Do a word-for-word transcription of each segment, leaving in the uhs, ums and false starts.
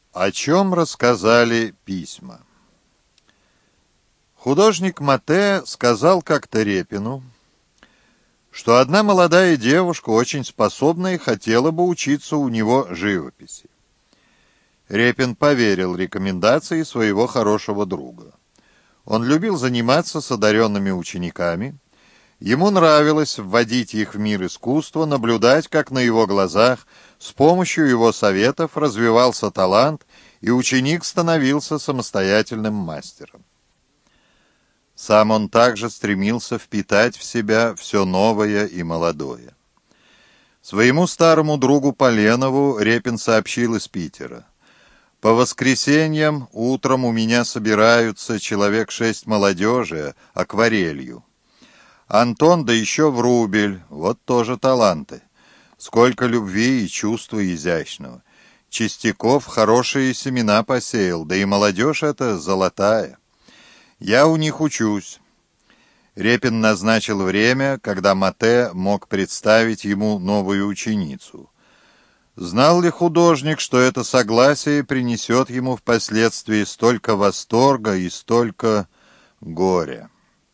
О чем рассказали письма? Художник Мате сказал как-то Репину, что одна молодая девушка, очень способная, хотела бы учиться у него живописи. Репин поверил рекомендации своего хорошего друга. Он любил заниматься с одаренными учениками. Ему нравилось вводить их в мир искусства, наблюдать, как на его глазах с помощью его советов развивался талант, и ученик становился самостоятельным мастером. Сам он также стремился впитать в себя все новое и молодое. Своему старому другу Поленову Репин сообщил из Питера: «По воскресеньям утром у меня собираются человек шесть молодежи акварелью. Антон, да еще Врубель, вот тоже таланты. Сколько любви и чувства изящного. Чистяков хорошие семена посеял, да и молодежь эта золотая. Я у них учусь». Репин назначил время, когда Мате мог представить ему новую ученицу. Знал ли художник, что это согласие принесет ему впоследствии столько восторга и столько горя?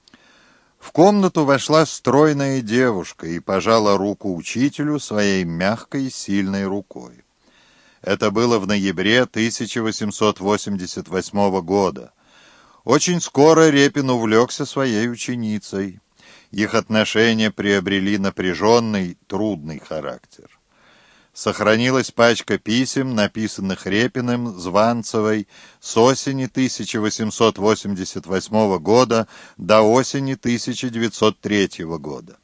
В комнату вошла стройная девушка и пожала руку учителю своей мягкой и сильной рукой. Это было в ноябре тысяча восемьсот восемьдесят восьмого года. Очень скоро Репин увлекся своей ученицей. Их отношения приобрели напряженный, трудный характер. Сохранилась пачка писем, написанных Репиным Званцевой с осени тысяча восемьсот восемьдесят восьмого года до осени тысяча девятьсот третьего года.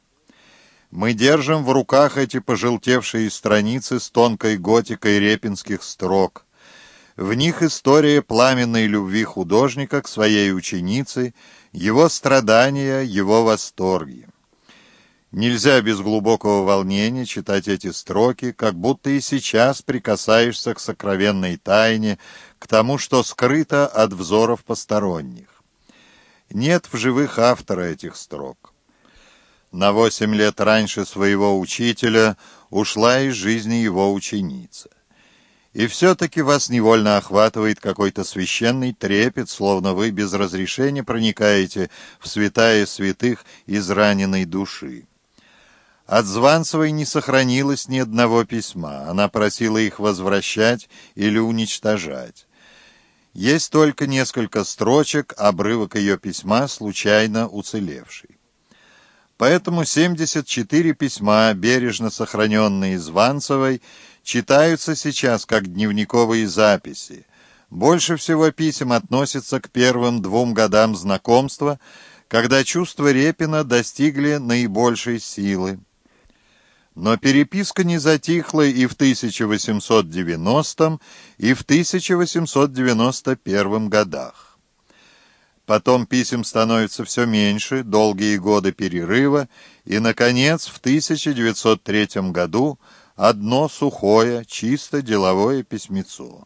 Мы держим в руках эти пожелтевшие страницы с тонкой готикой репинских строк. В них история пламенной любви художника к своей ученице, его страдания, его восторги. Нельзя без глубокого волнения читать эти строки, как будто и сейчас прикасаешься к сокровенной тайне, к тому, что скрыто от взоров посторонних. Нет в живых автора этих строк. На восемь лет раньше своего учителя ушла из жизни его ученица. И все-таки вас невольно охватывает какой-то священный трепет, словно вы без разрешения проникаете в святая святых израненной души. От Званцевой не сохранилось ни одного письма. Она просила их возвращать или уничтожать. Есть только несколько строчек, обрывок ее письма, случайно уцелевший. Поэтому семьдесят четыре письма, бережно сохраненные Званцевой, читаются сейчас как дневниковые записи. Больше всего писем относятся к первым двум годам знакомства, когда чувства Репина достигли наибольшей силы. Но переписка не затихла и в тысяча восемьсот девяностом, и в тысяча восемьсот девяносто первом годах. Потом писем становится все меньше, долгие годы перерыва, и, наконец, в тысяча девятьсот третьем году одно сухое, чисто деловое письмецо.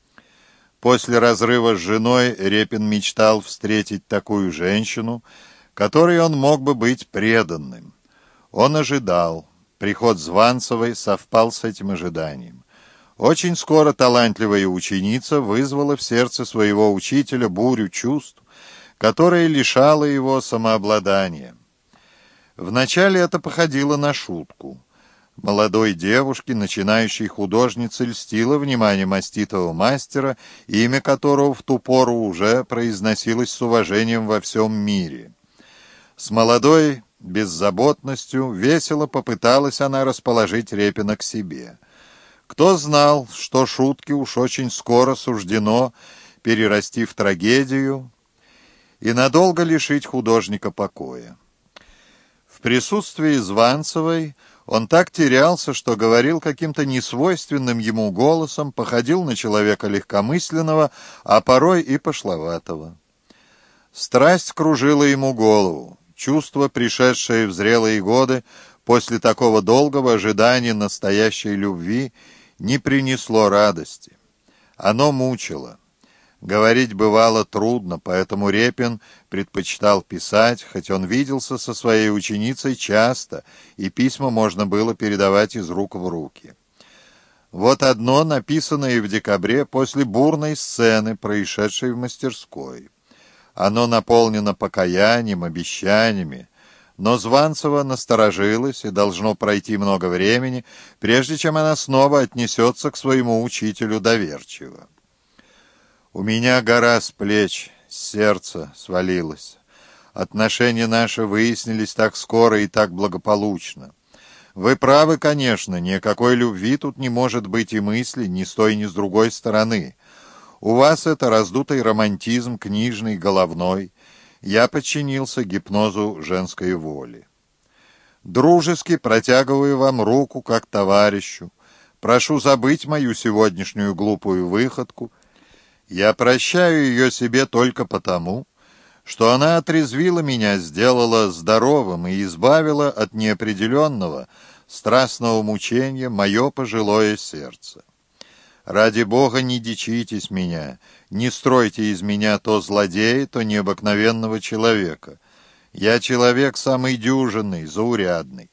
После разрыва с женой Репин мечтал встретить такую женщину, которой он мог бы быть преданным. Он ожидал. Приход Званцевой совпал с этим ожиданием. Очень скоро талантливая ученица вызвала в сердце своего учителя бурю чувств, которая лишала его самообладания. Вначале это походило на шутку. Молодой девушке, начинающей художнице, льстило внимание маститого мастера, имя которого в ту пору уже произносилось с уважением во всем мире. С молодой беззаботностью весело попыталась она расположить Репина к себе. Кто знал, что шутки уж очень скоро суждено перерасти в трагедию и надолго лишить художника покоя. В присутствии Званцевой он так терялся, что говорил каким-то несвойственным ему голосом, походил на человека легкомысленного, а порой и пошловатого. Страсть кружила ему голову. Чувство, пришедшее в зрелые годы после такого долгого ожидания настоящей любви, не принесло радости. Оно мучило. Говорить бывало трудно, поэтому Репин предпочитал писать, хоть он виделся со своей ученицей часто, и письма можно было передавать из рук в руки. Вот одно, написанное в декабре после бурной сцены, происшедшей в мастерской. Оно наполнено покаянием, обещаниями, но Званцева насторожилась, и должно пройти много времени, прежде чем она снова отнесется к своему учителю доверчиво. «У меня гора с плеч, с сердца свалилась. Отношения наши выяснились так скоро и так благополучно. Вы правы, конечно, никакой любви тут не может быть и мысли ни с той, ни с другой стороны. У вас это раздутый романтизм книжный, головной. Я подчинился гипнозу женской воли. Дружески протягиваю вам руку как товарищу. Прошу забыть мою сегодняшнюю глупую выходку. Я прощаю ее себе только потому, что она отрезвила меня, сделала здоровым и избавила от неопределенного, страстного мучения мое пожилое сердце. Ради Бога, не дичитесь меня, не стройте из меня то злодея, то необыкновенного человека. Я человек самый дюжинный, заурядный».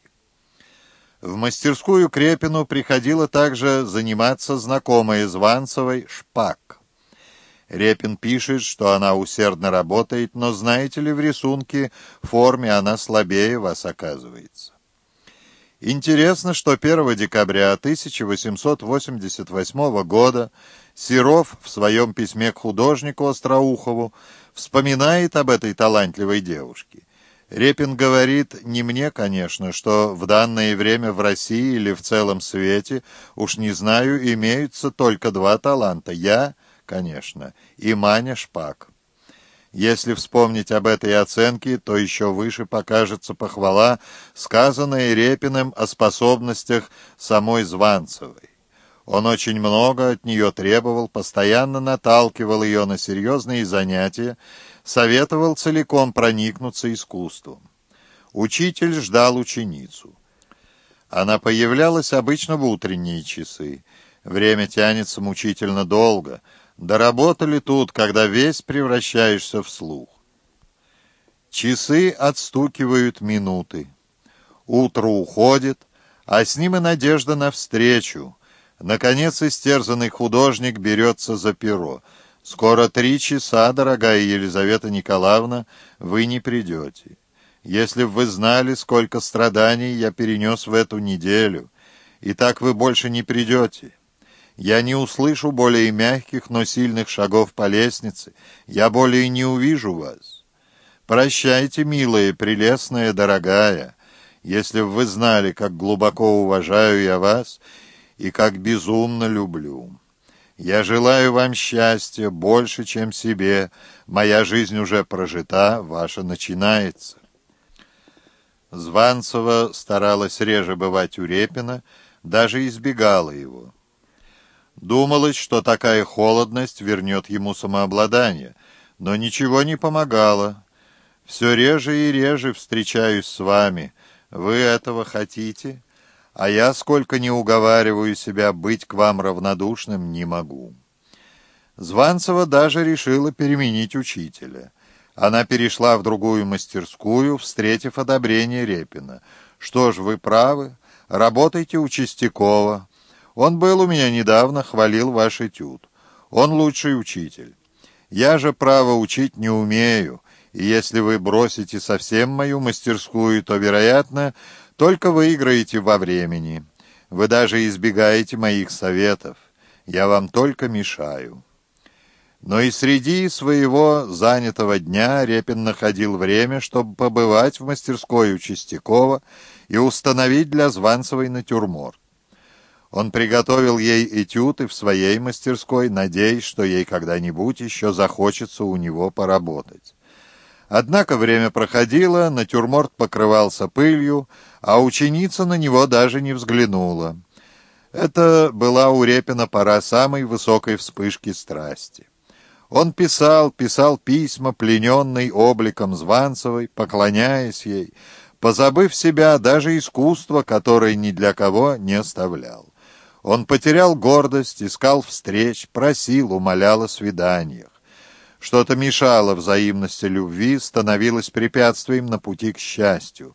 В мастерскую к Репину приходила также заниматься знакомая Званцевой Шпак. Репин пишет, что она усердно работает, но, знаете ли, в рисунке, в форме она слабее вас оказывается. Интересно, что первого декабря тысяча восемьсот восемьдесят восьмого года Серов в своем письме к художнику Остроухову вспоминает об этой талантливой девушке. Репин говорит, не мне, конечно, что в данное время в России или в целом свете, уж не знаю, имеются только два таланта — я, конечно, и Маня Шпак. Если вспомнить об этой оценке, то еще выше покажется похвала, сказанная Репиным о способностях самой Званцевой. Он очень много от нее требовал, постоянно наталкивал ее на серьезные занятия, советовал целиком проникнуться искусством. Учитель ждал ученицу. Она появлялась обычно в утренние часы. Время тянется мучительно долго. Доработали тут, когда весь превращаешься в слух. Часы отстукивают минуты. Утро уходит, а с ним и надежда на встречу. Наконец истерзанный художник берется за перо. «Скоро три часа, дорогая Елизавета Николаевна, вы не придете. Если б вы знали, сколько страданий я перенес в эту неделю, и так вы больше не придете. Я не услышу более мягких, но сильных шагов по лестнице. Я более не увижу вас. Прощайте, милая, прелестная, дорогая. Если бы вы знали, как глубоко уважаю я вас и как безумно люблю. Я желаю вам счастья больше, чем себе. Моя жизнь уже прожита, ваша начинается». Званцева старалась реже бывать у Репина, даже избегала его. Думалось, что такая холодность вернет ему самообладание, но ничего не помогало. «Все реже и реже встречаюсь с вами. Вы этого хотите? А я, сколько не уговариваю себя быть к вам равнодушным, не могу». Званцева даже решила переменить учителя. Она перешла в другую мастерскую, встретив одобрение Репина. «Что ж, вы правы, работайте у Чистякова. Он был у меня недавно, хвалил ваш этюд. Он лучший учитель. Я же, право, учить не умею, и если вы бросите совсем мою мастерскую, то, вероятно, только выиграете во времени. Вы даже избегаете моих советов. Я вам только мешаю». Но и среди своего занятого дня Репин находил время, чтобы побывать в мастерской у Чистякова и установить для Званцевой натюрморт. Он приготовил ей этюд и в своей мастерской, надеясь, что ей когда-нибудь еще захочется у него поработать. Однако время проходило, натюрморт покрывался пылью, а ученица на него даже не взглянула. Это была у Репина пора самой высокой вспышки страсти. Он писал, писал письма, плененный обликом Званцевой, поклоняясь ей, позабыв себя, даже искусство, которое ни для кого не оставлял. Он потерял гордость, искал встреч, просил, умолял о свиданиях. Что-то мешало взаимности любви, становилось препятствием на пути к счастью.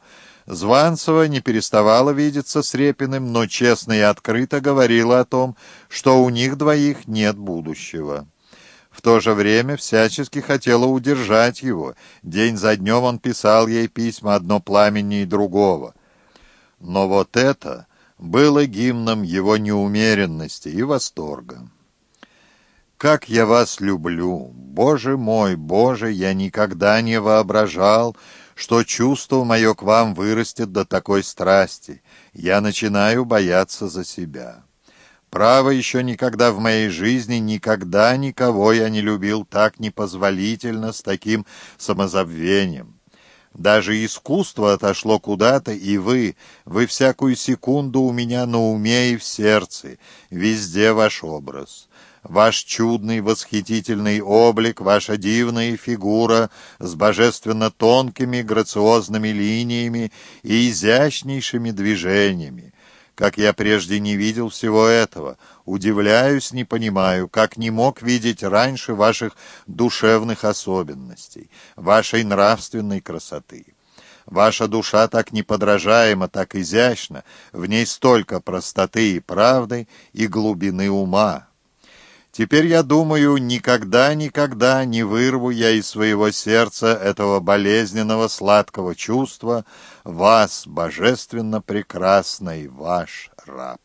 Званцева не переставала видеться с Репиным, но честно и открыто говорила о том, что у них двоих нет будущего. В то же время всячески хотела удержать его. День за днем он писал ей письма, одно пламеннее другого. Но вот это было гимном его неумеренности и восторга. «Как я вас люблю! Боже мой, Боже, я никогда не воображал, что чувство мое к вам вырастет до такой страсти. Я начинаю бояться за себя. Право, еще никогда в моей жизни, никогда никого я не любил так непозволительно, с таким самозабвением. Даже искусство отошло куда-то, и вы, вы всякую секунду у меня на уме и в сердце, везде ваш образ. Ваш чудный, восхитительный облик, ваша дивная фигура с божественно тонкими, грациозными линиями и изящнейшими движениями. Как я прежде не видел всего этого, удивляюсь, не понимаю, как не мог видеть раньше ваших душевных особенностей, вашей нравственной красоты. Ваша душа так неподражаема, так изящна, в ней столько простоты и правды и глубины ума. Теперь, я думаю, никогда-никогда не вырву я из своего сердца этого болезненного сладкого чувства вас, божественно прекрасный ваш раб».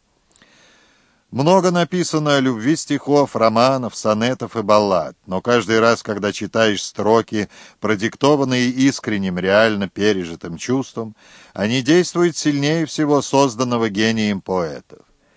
Много написано о любви стихов, романов, сонетов и баллад, но каждый раз, когда читаешь строки, продиктованные искренним, реально пережитым чувством, они действуют сильнее всего созданного гением поэтов.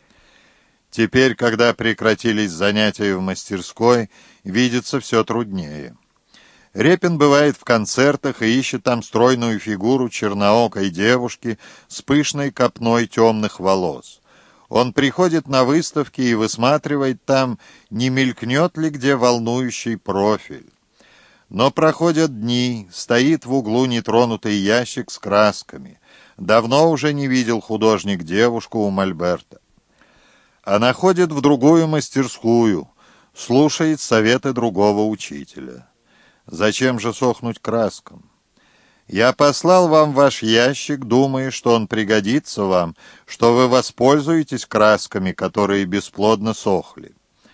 Теперь, когда прекратились занятия в мастерской, видится все труднее. Репин бывает в концертах и ищет там стройную фигуру черноокой девушки с пышной копной темных волос. Он приходит на выставки и высматривает там, не мелькнет ли где волнующий профиль. Но проходят дни, стоит в углу нетронутый ящик с красками. Давно уже не видел художник девушку у мольберта. Она ходит в другую мастерскую, слушает советы другого учителя. Зачем же сохнуть краскам? Я послал вам ваш ящик, думая, что он пригодится вам, что вы воспользуетесь красками, которые бесплодно сохли.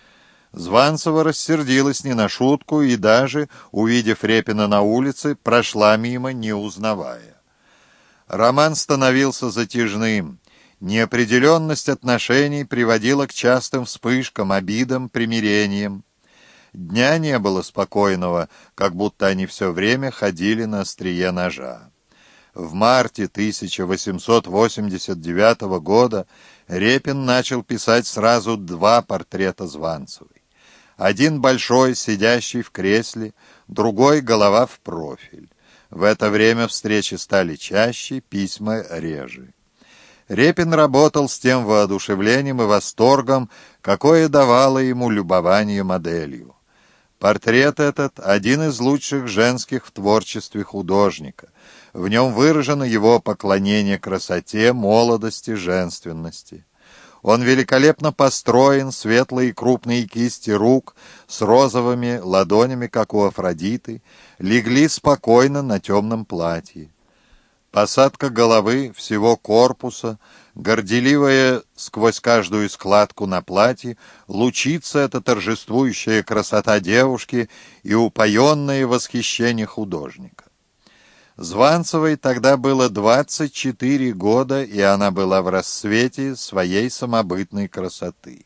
Званцева рассердилась не на шутку и даже, увидев Репина на улице, прошла мимо, не узнавая. Роман становился затяжным. Неопределенность отношений приводила к частым вспышкам, обидам, примирениям. Дня не было спокойного, как будто они все время ходили на острие ножа. В марте тысяча восемьсот восемьдесят девятого года Репин начал писать сразу два портрета Званцевой. Один большой, сидящий в кресле, другой — голова в профиль. В это время встречи стали чаще, письма реже. Репин работал с тем воодушевлением и восторгом, какое давало ему любование моделью. Портрет этот — один из лучших женских в творчестве художника. В нем выражено его поклонение красоте, молодости, женственности. Он великолепно построен, светлые крупные кисти рук с розовыми ладонями, как у Афродиты, легли спокойно на темном платье. Посадка головы, всего корпуса, горделивая сквозь каждую складку на платье, лучится эта торжествующая красота девушки и упоенное восхищение художника. Званцевой тогда было двадцать четыре года, и она была в расцвете своей самобытной красоты.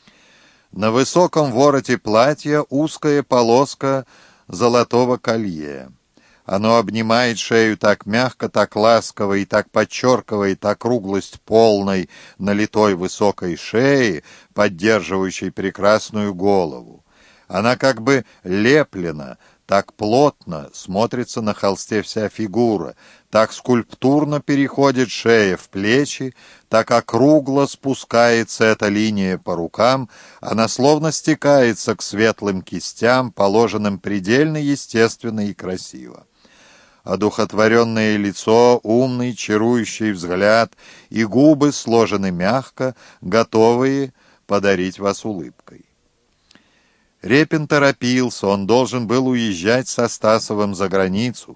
На высоком вороте платья узкая полоска золотого колье. Оно обнимает шею так мягко, так ласково и так подчеркивает округлость полной, налитой высокой шеи, поддерживающей прекрасную голову. Она как бы леплена, так плотно смотрится на холсте вся фигура, так скульптурно переходит шея в плечи, так округло спускается эта линия по рукам, она словно стекается к светлым кистям, положенным предельно естественно и красиво. Одухотворенное лицо, умный, чарующий взгляд и губы сложены мягко, готовые подарить вас улыбкой. Репин торопился, он должен был уезжать со Стасовым за границу.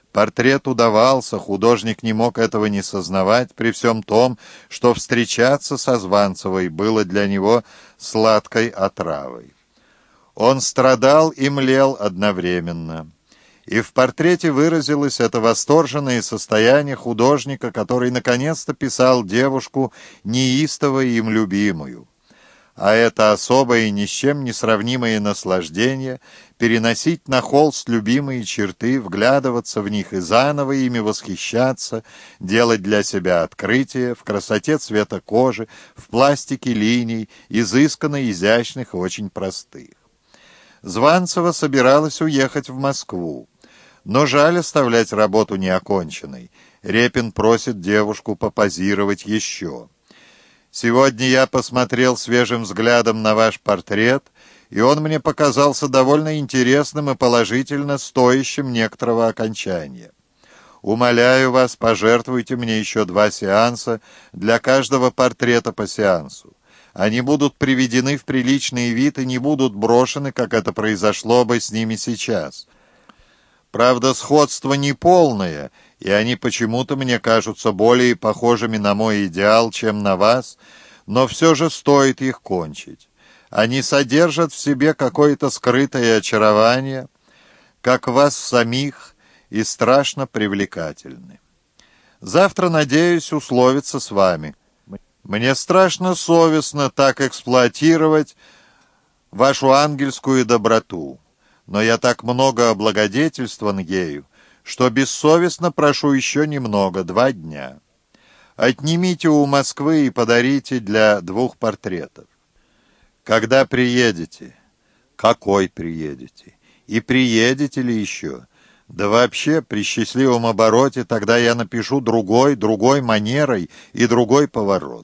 Портрет удавался, художник не мог этого не сознавать, при всем том, что встречаться со Званцевой было для него сладкой отравой. Он страдал и млел одновременно. И в портрете выразилось это восторженное состояние художника, который наконец-то писал девушку, неистово им любимую. А это особое и ни с чем не сравнимое наслаждение — переносить на холст любимые черты, вглядываться в них и заново ими восхищаться, делать для себя открытия в красоте цвета кожи, в пластике линий, изысканно изящных и очень простых. Званцева собиралась уехать в Москву. Но жаль оставлять работу неоконченной. Репин просит девушку попозировать еще. Сегодня я посмотрел свежим взглядом на ваш портрет, и он мне показался довольно интересным и положительно стоящим некоторого окончания. Умоляю вас, пожертвуйте мне еще два сеанса, для каждого портрета по сеансу. Они будут приведены в приличный вид и не будут брошены, как это произошло бы с ними сейчас. Правда, сходство неполное, и они почему-то мне кажутся более похожими на мой идеал, чем на вас, но все же стоит их кончить. Они содержат в себе какое-то скрытое очарование, как вас самих, и страшно привлекательны. Завтра, надеюсь, условиться с вами. Мне страшно совестно так эксплуатировать вашу ангельскую доброту. Но я так много облагодетельствован ею, что бессовестно прошу еще немного, два дня. Отнимите у Москвы и подарите для двух портретов. Когда приедете? Какой приедете? И приедете ли еще? Да вообще, при счастливом обороте тогда я напишу другой, другой манерой и другой поворот.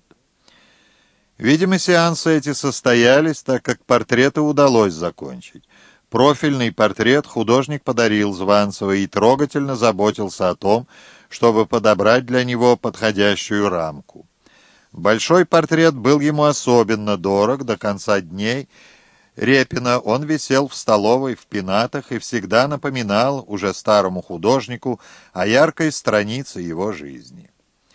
Видимо, сеансы эти состоялись, так как портреты удалось закончить. Профильный портрет художник подарил Званцевой и трогательно заботился о том, чтобы подобрать для него подходящую рамку. Большой портрет был ему особенно дорог до конца дней Репина. Он висел в столовой в пенатах и всегда напоминал уже старому художнику о яркой странице его жизни.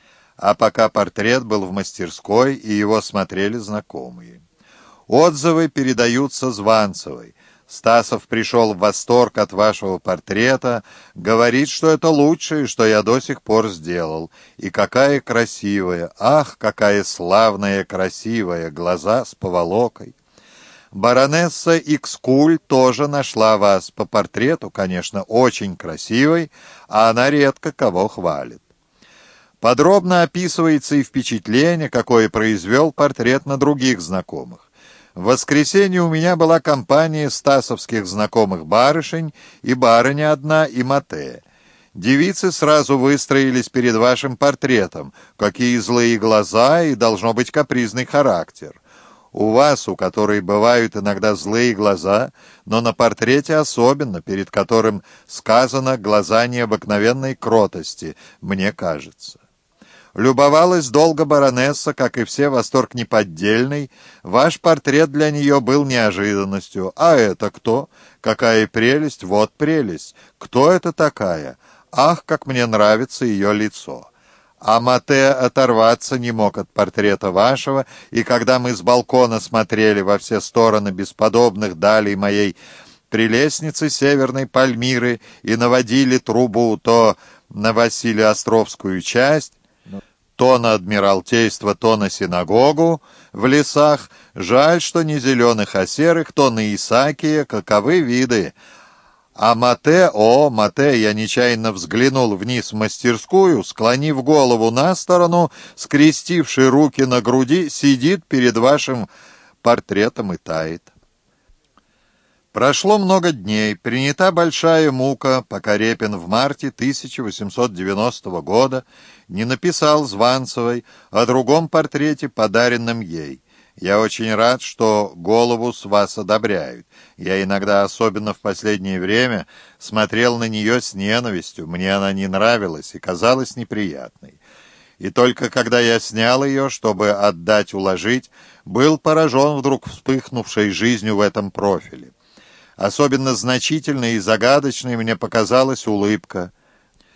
А пока портрет был в мастерской, и его смотрели знакомые. Отзывы передаются Званцевой. Стасов пришел в восторг от вашего портрета, говорит, что это лучшее, что я до сих пор сделал. И какая красивая, ах, какая славная красивая, глаза с поволокой. Баронесса Икскуль тоже нашла вас по портрету, конечно, очень красивой, а она редко кого хвалит. Подробно описывается и впечатление, какое произвел портрет на других знакомых. В воскресенье у меня была компания стасовских знакомых барышень, и барыня одна, и Мате. Девицы сразу выстроились перед вашим портретом. Какие злые глаза и, должно быть, капризный характер. У вас, у которой бывают иногда злые глаза, но на портрете особенно, перед которым сказано «глаза необыкновенной кротости», мне кажется. Любовалась долго баронесса, как и все, восторг неподдельный. Ваш портрет для нее был неожиданностью. А это кто? Какая прелесть! Вот прелесть! Кто это такая? Ах, как мне нравится ее лицо! А Мате оторваться не мог от портрета вашего, и когда мы с балкона смотрели во все стороны бесподобных далей моей прелестницы Северной Пальмиры и наводили трубу то на Василию Островскую часть, то на Адмиралтейство, то на синагогу в лесах. Жаль, что не зеленых, а серых, то на Исаакия, каковы виды. А Мате, о, Мате, я нечаянно взглянул вниз в мастерскую, склонив голову на сторону, скрестивший руки на груди, сидит перед вашим портретом и тает. Прошло много дней, принята большая мука, пока Репин в марте тысяча восемьсот девяностого года не написал Званцевой о другом портрете, подаренном ей. Я очень рад, что голову с вас одобряют. Я иногда, особенно в последнее время, смотрел на нее с ненавистью, мне она не нравилась и казалась неприятной. И только когда я снял ее, чтобы отдать уложить, был поражен вдруг вспыхнувшей жизнью в этом профиле. Особенно значительной и загадочной мне показалась улыбка.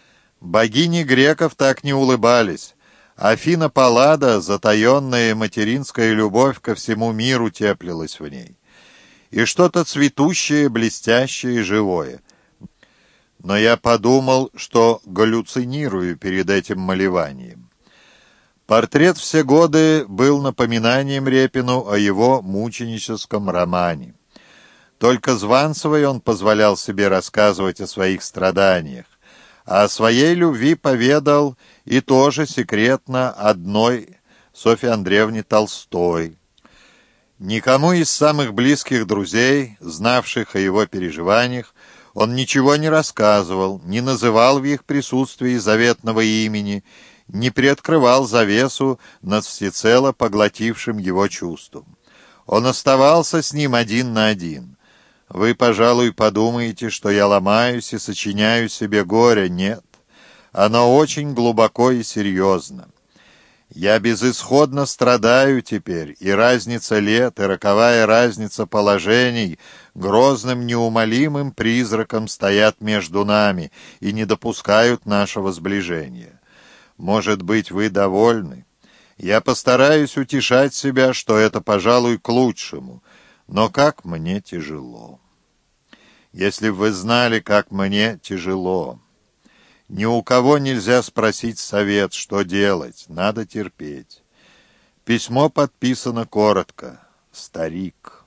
Богини греков так не улыбались. Афина Паллада, затаенная материнская любовь ко всему миру теплилась в ней. И что-то цветущее, блестящее и живое. Но я подумал, что галлюцинирую перед этим малеванием. Портрет все годы был напоминанием Репину о его мученическом романе. Только Званцевой он позволял себе рассказывать о своих страданиях, а о своей любви поведал и тоже секретно одной Софье Андреевне Толстой. Никому из самых близких друзей, знавших о его переживаниях, он ничего не рассказывал, не называл в их присутствии заветного имени, не приоткрывал завесу над всецело поглотившим его чувством. Он оставался с ним один на один. Вы, пожалуй, подумаете, что я ломаюсь и сочиняю себе горе. Нет, оно очень глубоко и серьезно. Я безысходно страдаю теперь, и разница лет, и роковая разница положений грозным неумолимым призраком стоят между нами и не допускают нашего сближения. Может быть, вы довольны? Я постараюсь утешать себя, что это, пожалуй, к лучшему, но как мне тяжело. Если бы вы знали, как мне тяжело. Ни у кого нельзя спросить совет, что делать, надо терпеть. Письмо подписано коротко. Старик.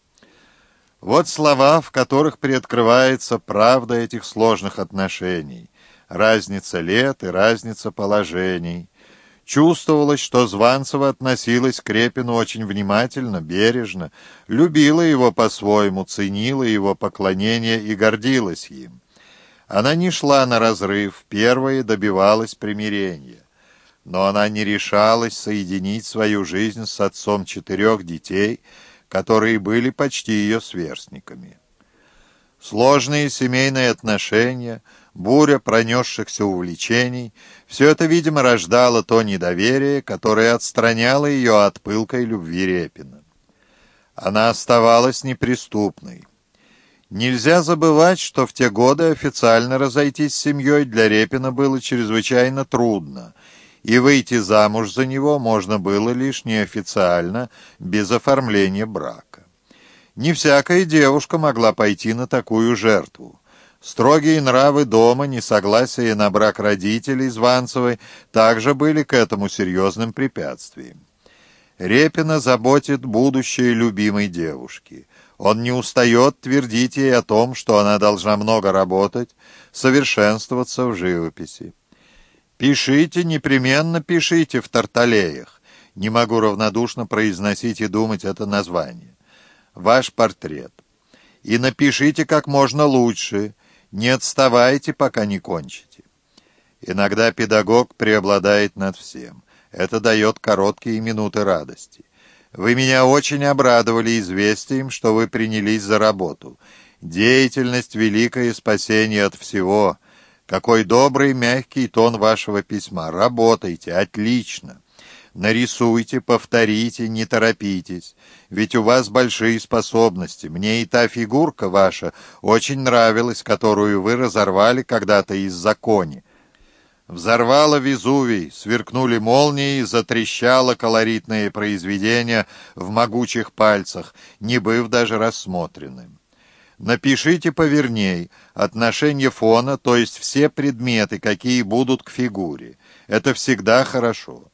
Вот слова, в которых приоткрывается правда этих сложных отношений. Разница лет и разница положений. Чувствовалось, что Званцева относилась к Репину очень внимательно, бережно, любила его по-своему, ценила его поклонение и гордилась им. Она не шла на разрыв, первая добивалась примирения. Но она не решалась соединить свою жизнь с отцом четырех детей, которые были почти ее сверстниками. Сложные семейные отношения, буря пронесшихся увлечений — все это, видимо, рождало то недоверие, которое отстраняло ее от пылкой любви Репина. Она оставалась неприступной. Нельзя забывать, что в те годы официально разойтись с семьей для Репина было чрезвычайно трудно, и выйти замуж за него можно было лишь неофициально, без оформления брака. Не всякая девушка могла пойти на такую жертву. Строгие нравы дома, несогласие на брак родителей Званцевой также были к этому серьезным препятствием. Репина заботит будущее любимой девушки. Он не устает твердить ей о том, что она должна много работать, совершенствоваться в живописи. «Пишите, непременно пишите в Тарталеях», не могу равнодушно произносить и думать это название. «Ваш портрет. И напишите как можно лучше, не отставайте, пока не кончите». Иногда педагог преобладает над всем. Это дает короткие минуты радости. Вы меня очень обрадовали известием, что вы принялись за работу. Деятельность — великое спасение от всего. Какой добрый, мягкий тон вашего письма. Работайте, отлично. Нарисуйте, повторите, не торопитесь. Ведь у вас большие способности. Мне и та фигурка ваша очень нравилась, которую вы разорвали когда-то из-за кони. Взорвало Везувий, сверкнули молнии, затрещало колоритное произведение в могучих пальцах, не быв даже рассмотренным. Напишите поверней отношение фона, то есть все предметы, какие будут к фигуре. Это всегда хорошо.